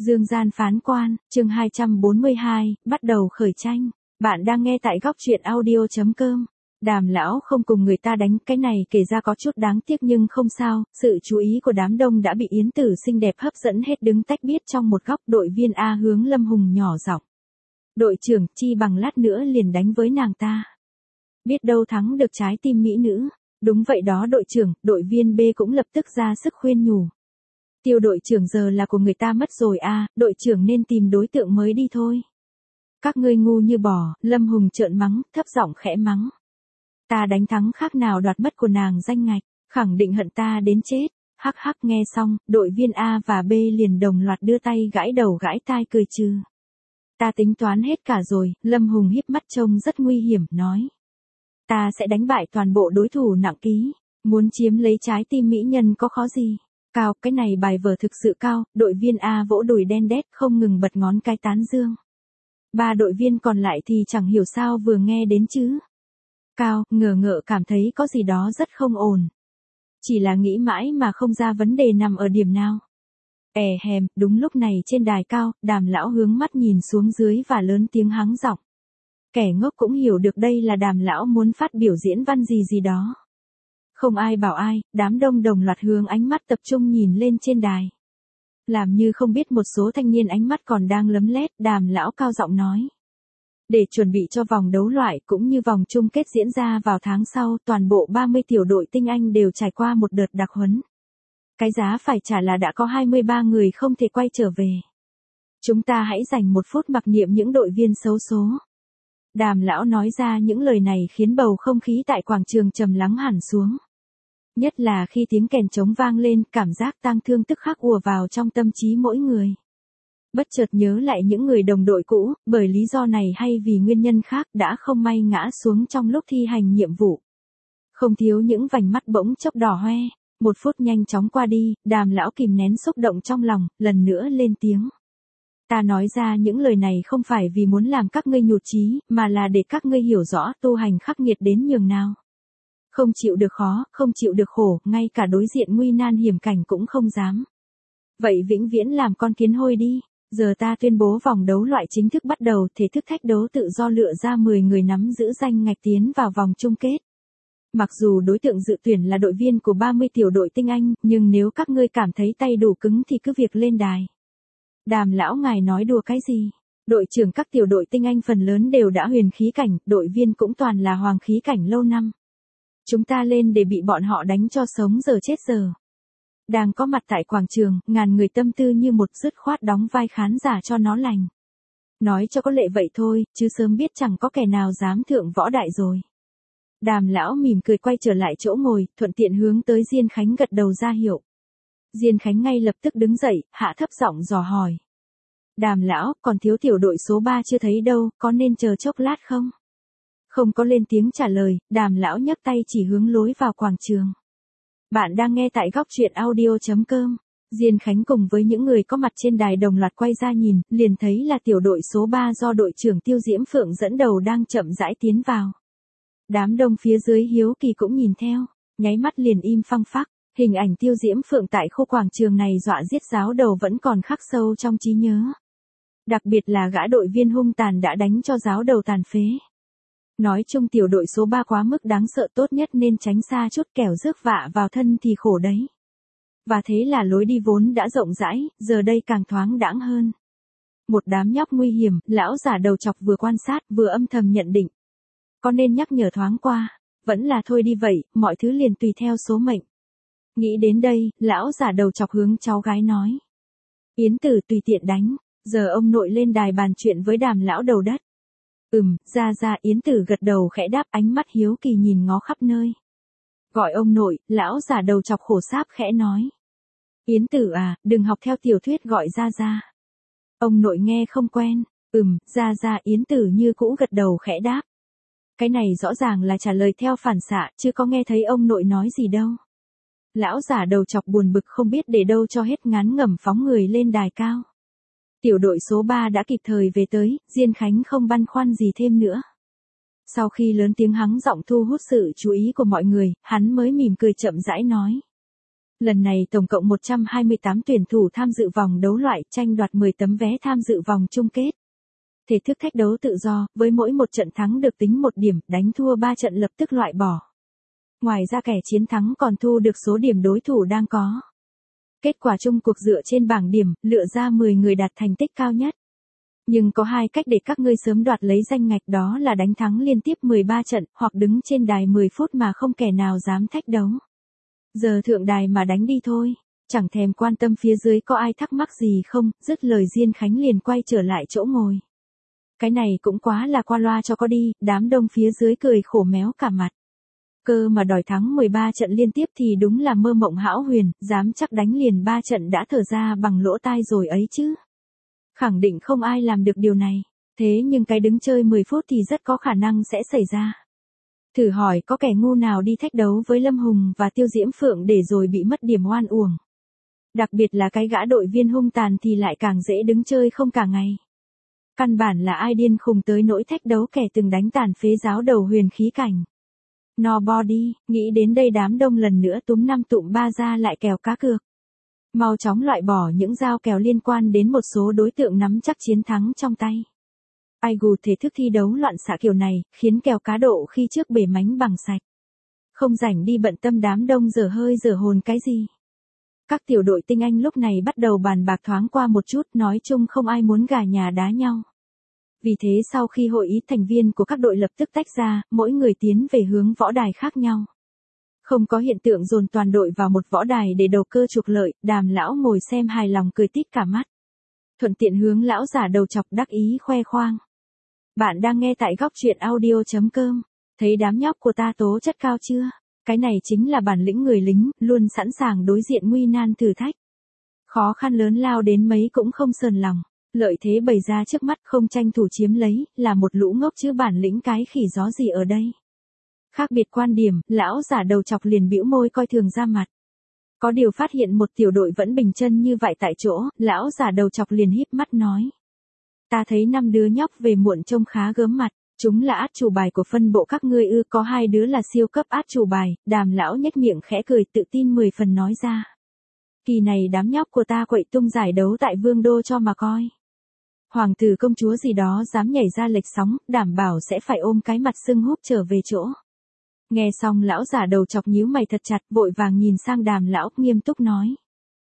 Dương gian phán quan, chương 242, bắt đầu khởi tranh. Bạn đang nghe tại góc truyện audio.com. Đàm lão không cùng người ta đánh, cái này kể ra có chút đáng tiếc nhưng không sao, sự chú ý của đám đông đã bị Yến Tử xinh đẹp hấp dẫn hết, đứng tách biết trong một góc. Đội viên A hướng Lâm Hùng nhỏ giọng: đội trưởng, chi bằng lát nữa liền đánh với nàng ta. Biết đâu thắng được trái tim mỹ nữ. Đúng vậy đó đội trưởng, đội viên B cũng lập tức ra sức khuyên nhủ. Tiêu đội trưởng giờ là của người ta mất rồi à, đội trưởng nên tìm đối tượng mới đi thôi. Các ngươi ngu như bò, Lâm Hùng trợn mắng, thấp giọng khẽ mắng. Ta đánh thắng khác nào đoạt mất của nàng danh ngạch, khẳng định hận ta đến chết. Hắc hắc, nghe xong, đội viên A và B liền đồng loạt đưa tay gãi đầu gãi tai cười trừ. Ta tính toán hết cả rồi, Lâm Hùng híp mắt trông rất nguy hiểm, nói. Ta sẽ đánh bại toàn bộ đối thủ nặng ký, muốn chiếm lấy trái tim mỹ nhân có khó gì. Cao, cái này bài vở thực sự cao, đội viên A vỗ đùi đen đét không ngừng bật ngón cái tán dương. Ba đội viên còn lại thì chẳng hiểu sao vừa nghe đến chứ. Cao, ngờ ngợ cảm thấy có gì đó rất không ổn. Chỉ là nghĩ mãi mà không ra vấn đề nằm ở điểm nào. Hèm, đúng lúc này trên đài cao, Đàm lão hướng mắt nhìn xuống dưới và lớn tiếng hắng giọng. Kẻ ngốc cũng hiểu được đây là Đàm lão muốn phát biểu diễn văn gì đó. Không ai bảo ai, đám đông đồng loạt hướng ánh mắt tập trung nhìn lên trên đài. Làm như không biết một số thanh niên ánh mắt còn đang lấm lét, Đàm lão cao giọng nói. Để chuẩn bị cho vòng đấu loại cũng như vòng chung kết diễn ra vào tháng sau, toàn bộ 30 tiểu đội tinh Anh đều trải qua một đợt đặc huấn. Cái giá phải trả là đã có 23 người không thể quay trở về. Chúng ta hãy dành một phút mặc niệm những đội viên xấu số. Đàm lão nói ra những lời này khiến bầu không khí tại quảng trường trầm lắng hẳn xuống. Nhất là khi tiếng kèn trống vang lên, cảm giác tang thương tức khắc ùa vào trong tâm trí mỗi người. Bất chợt nhớ lại những người đồng đội cũ, bởi lý do này hay vì nguyên nhân khác đã không may ngã xuống trong lúc thi hành nhiệm vụ. Không thiếu những vành mắt bỗng chốc đỏ hoe. Một phút nhanh chóng qua đi, Đàm lão kìm nén xúc động trong lòng, lần nữa lên tiếng. Ta nói ra những lời này không phải vì muốn làm các ngươi nhụt chí, mà là để các ngươi hiểu rõ tu hành khắc nghiệt đến nhường nào. Không chịu được khó, không chịu được khổ, ngay cả đối diện nguy nan hiểm cảnh cũng không dám. Vậy vĩnh viễn làm con kiến hôi đi. Giờ ta tuyên bố vòng đấu loại chính thức bắt đầu, thể thức thách đấu tự do lựa ra 10 người nắm giữ danh ngạch tiến vào vòng chung kết. Mặc dù đối tượng dự tuyển là đội viên của 30 tiểu đội tinh Anh, nhưng nếu các ngươi cảm thấy tay đủ cứng thì cứ việc lên đài. Đàm lão ngài nói đùa cái gì? Đội trưởng các tiểu đội tinh Anh phần lớn đều đã huyền khí cảnh, đội viên cũng toàn là hoàng khí cảnh lâu năm. Chúng ta lên để bị bọn họ đánh cho sống giờ chết giờ. Đang có mặt tại quảng trường, ngàn người tâm tư như một dứt khoát đóng vai khán giả cho nó lành. Nói cho có lệ vậy thôi, chứ sớm biết chẳng có kẻ nào dám thượng võ đại rồi. Đàm lão mỉm cười quay trở lại chỗ ngồi, thuận tiện hướng tới Diên Khánh gật đầu ra hiệu. Diên Khánh ngay lập tức đứng dậy, hạ thấp giọng dò hỏi. Đàm lão, còn thiếu tiểu đội số 3 chưa thấy đâu, có nên chờ chốc lát không? Không có lên tiếng trả lời, Đàm lão nhấc tay chỉ hướng lối vào quảng trường. Bạn đang nghe tại góc truyện audio.com. Diên Khánh cùng với những người có mặt trên đài đồng loạt quay ra nhìn, liền thấy là tiểu đội số 3 do đội trưởng Tiêu Diễm Phượng dẫn đầu đang chậm rãi tiến vào. Đám đông phía dưới hiếu kỳ cũng nhìn theo, nháy mắt liền im phăng phắc. Hình ảnh Tiêu Diễm Phượng tại khu quảng trường này dọa giết giáo đầu vẫn còn khắc sâu trong trí nhớ. Đặc biệt là gã đội viên hung tàn đã đánh cho giáo đầu tàn phế. Nói chung tiểu đội số 3 quá mức đáng sợ, tốt nhất nên tránh xa chút, kẻo rước vạ vào thân thì khổ đấy. Và thế là lối đi vốn đã rộng rãi, giờ đây càng thoáng đãng hơn. Một đám nhóc nguy hiểm, lão giả đầu chọc vừa quan sát vừa âm thầm nhận định. Có nên nhắc nhở thoáng qua, vẫn là thôi đi vậy, mọi thứ liền tùy theo số mệnh. Nghĩ đến đây, lão giả đầu chọc hướng cháu gái nói. Yến Tử tùy tiện đánh, giờ ông nội lên đài bàn chuyện với Đàm lão đầu đất. Ra Yến Tử gật đầu khẽ đáp, ánh mắt hiếu kỳ nhìn ngó khắp nơi. Gọi ông nội, lão giả đầu chọc khổ sáp khẽ nói. Yến Tử à, đừng học theo tiểu thuyết gọi ra. Ông nội nghe không quen, ra Yến Tử như cũ gật đầu khẽ đáp. Cái này rõ ràng là trả lời theo phản xạ, chứ có nghe thấy ông nội nói gì đâu. Lão giả đầu chọc buồn bực không biết để đâu cho hết, ngán ngẩm phóng người lên đài cao. Tiểu đội số 3 đã kịp thời về tới, Diên Khánh không băn khoăn gì thêm nữa. Sau khi lớn tiếng hắng giọng thu hút sự chú ý của mọi người, hắn mới mỉm cười chậm rãi nói. Lần này tổng cộng 128 tuyển thủ tham dự vòng đấu loại, tranh đoạt 10 tấm vé tham dự vòng chung kết. Thể thức thách đấu tự do, với mỗi một trận thắng được tính 1 điểm, đánh thua 3 trận lập tức loại bỏ. Ngoài ra kẻ chiến thắng còn thu được số điểm đối thủ đang có. Kết quả chung cuộc dựa trên bảng điểm, lựa ra 10 người đạt thành tích cao nhất. Nhưng có 2 cách để các ngươi sớm đoạt lấy danh ngạch, đó là đánh thắng liên tiếp 13 trận, hoặc đứng trên đài 10 phút mà không kẻ nào dám thách đấu. Giờ thượng đài mà đánh đi thôi, chẳng thèm quan tâm phía dưới có ai thắc mắc gì không, dứt lời Diên Khánh liền quay trở lại chỗ ngồi. Cái này cũng quá là qua loa cho có đi, đám đông phía dưới cười khổ méo cả mặt. Cơ mà đòi thắng 13 trận liên tiếp thì đúng là mơ mộng hão huyền, dám chắc đánh liền 3 trận đã thở ra bằng lỗ tai rồi ấy chứ. Khẳng định không ai làm được điều này, thế nhưng cái đứng chơi 10 phút thì rất có khả năng sẽ xảy ra. Thử hỏi có kẻ ngu nào đi thách đấu với Lâm Hùng và Tiêu Diễm Phượng để rồi bị mất điểm oan uổng. Đặc biệt là cái gã đội viên hung tàn thì lại càng dễ đứng chơi không cả ngày. Căn bản là ai điên khùng tới nỗi thách đấu kẻ từng đánh tàn phế giáo đầu huyền khí cảnh. Nobody, nghĩ đến đây đám đông lần nữa túm 5 tụm 3 ra lại kèo cá cược. Mau chóng loại bỏ những giao kèo liên quan đến một số đối tượng nắm chắc chiến thắng trong tay. Ai gù thể thức thi đấu loạn xạ kiểu này, khiến kèo cá độ khi trước bể mánh bằng sạch. Không rảnh đi bận tâm đám đông dở hơi dở hồn cái gì. Các tiểu đội tinh anh lúc này bắt đầu bàn bạc thoáng qua một chút, nói chung không ai muốn gà nhà đá nhau. Vì thế sau khi hội ý thành viên của các đội lập tức tách ra, mỗi người tiến về hướng võ đài khác nhau. Không có hiện tượng dồn toàn đội vào một võ đài để đầu cơ trục lợi, Đàm lão ngồi xem hài lòng cười tít cả mắt. Thuận tiện hướng lão giả đầu chọc đắc ý khoe khoang. Bạn đang nghe tại góc truyện audio.com. Thấy đám nhóc của ta tố chất cao chưa? Cái này chính là bản lĩnh người lính, luôn sẵn sàng đối diện nguy nan thử thách. Khó khăn lớn lao đến mấy cũng không sờn lòng. Lợi thế bày ra trước mắt không tranh thủ chiếm lấy, là một lũ ngốc chứ bản lĩnh cái khỉ gió gì ở đây. Khác biệt quan điểm, lão giả đầu chọc liền bĩu môi coi thường ra mặt. Có điều phát hiện một tiểu đội vẫn bình chân như vậy tại chỗ, lão giả đầu chọc liền híp mắt nói. Ta thấy 5 đứa nhóc về muộn trông khá gớm mặt, chúng là át chủ bài của phân bộ các ngươi ư, có 2 đứa là siêu cấp át chủ bài, Đàm lão nhếch miệng khẽ cười tự tin 10 phần nói ra. Kỳ này đám nhóc của ta quậy tung giải đấu tại Vương Đô cho mà coi. Hoàng tử công chúa gì đó dám nhảy ra lệch sóng, đảm bảo sẽ phải ôm cái mặt sưng húp trở về chỗ. Nghe xong lão giả đầu chọc nhíu mày thật chặt, vội vàng nhìn sang Đàm lão, nghiêm túc nói.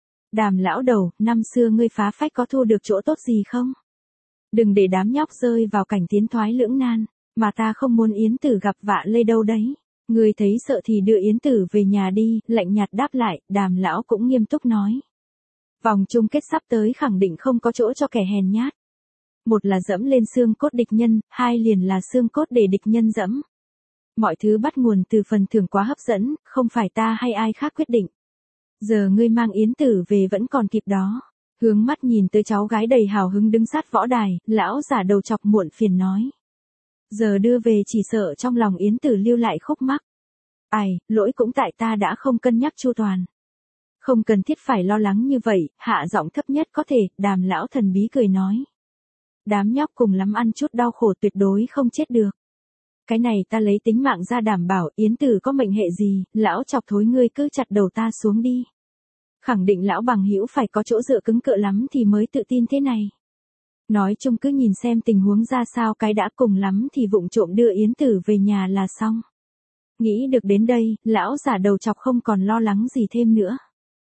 Đàm lão đầu, năm xưa ngươi phá phách có thu được chỗ tốt gì không? Đừng để đám nhóc rơi vào cảnh tiến thoái lưỡng nan, mà ta không muốn Yến Tử gặp vạ lây đâu đấy. Ngươi thấy sợ thì đưa Yến Tử về nhà đi, lạnh nhạt đáp lại, Đàm lão cũng nghiêm túc nói. Vòng chung kết sắp tới khẳng định không có chỗ cho kẻ hèn nhát. Một là dẫm lên xương cốt địch nhân, 2 liền là xương cốt để địch nhân dẫm. Mọi thứ bắt nguồn từ phần thưởng quá hấp dẫn, không phải ta hay ai khác quyết định. Giờ ngươi mang Yến Tử về vẫn còn kịp đó. Hướng mắt nhìn tới cháu gái đầy hào hứng đứng sát võ đài, lão giả đầu chọc muộn phiền nói. Giờ đưa về chỉ sợ trong lòng Yến Tử lưu lại khúc mắc. Ai, lỗi cũng tại ta đã không cân nhắc chu toàn. Không cần thiết phải lo lắng như vậy, hạ giọng thấp nhất có thể, Đàm lão thần bí cười nói. Đám nhóc cùng lắm ăn chút đau khổ tuyệt đối không chết được. Cái này ta lấy tính mạng ra đảm bảo, Yến Tử có mệnh hệ gì, lão chọc thối ngươi cứ chặt đầu ta xuống đi. Khẳng định lão bằng hữu phải có chỗ dựa cứng cựa lắm thì mới tự tin thế này. Nói chung cứ nhìn xem tình huống ra sao, cái đã cùng lắm thì vụng trộm đưa Yến Tử về nhà là xong. Nghĩ được đến đây, lão giả đầu chọc không còn lo lắng gì thêm nữa.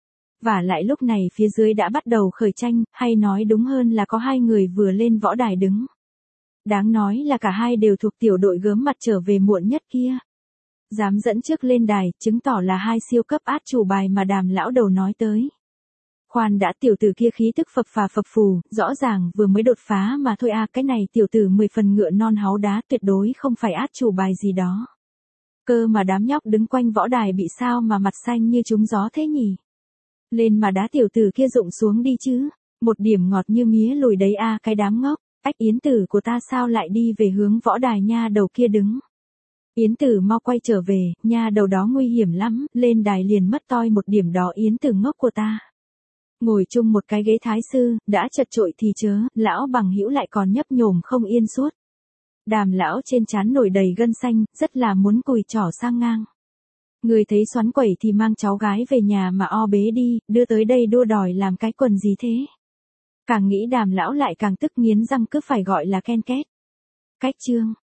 Và lại lúc này phía dưới đã bắt đầu khởi tranh, hay nói đúng hơn là có 2 người vừa lên võ đài đứng. Đáng nói là cả hai đều thuộc tiểu đội gớm mặt trở về muộn nhất kia. Dám dẫn trước lên đài, chứng tỏ là 2 siêu cấp át chủ bài mà Đàm lão đầu nói tới. Khoan đã, tiểu tử kia khí tức phập phà phập phù, rõ ràng vừa mới đột phá mà thôi à, cái này tiểu tử 10 phần ngựa non háu đá, tuyệt đối không phải át chủ bài gì đó. Cơ mà đám nhóc đứng quanh võ đài bị sao mà mặt xanh như trúng gió thế nhỉ? Lên mà đá tiểu tử kia rụng xuống đi chứ, một điểm ngọt như mía lùi đấy à, cái đám ngốc. Ách, Yến Tử của ta sao lại đi về hướng võ đài nha đầu kia đứng. Yến Tử mau quay trở về, nha đầu đó nguy hiểm lắm, lên đài liền mất toi một điểm đó Yến Tử ngốc của ta. Ngồi chung một cái ghế thái sư, đã chật chội thì chớ, lão bằng hữu lại còn nhấp nhổm không yên suốt. Đàm lão trên trán nổi đầy gân xanh, rất là muốn cùi trỏ sang ngang. Người thấy xoắn quẩy thì mang cháu gái về nhà mà o bế đi, đưa tới đây đua đòi làm cái quần gì thế? Càng nghĩ Đàm lão lại càng tức nghiến răng cứ phải gọi là ken két. Cách chương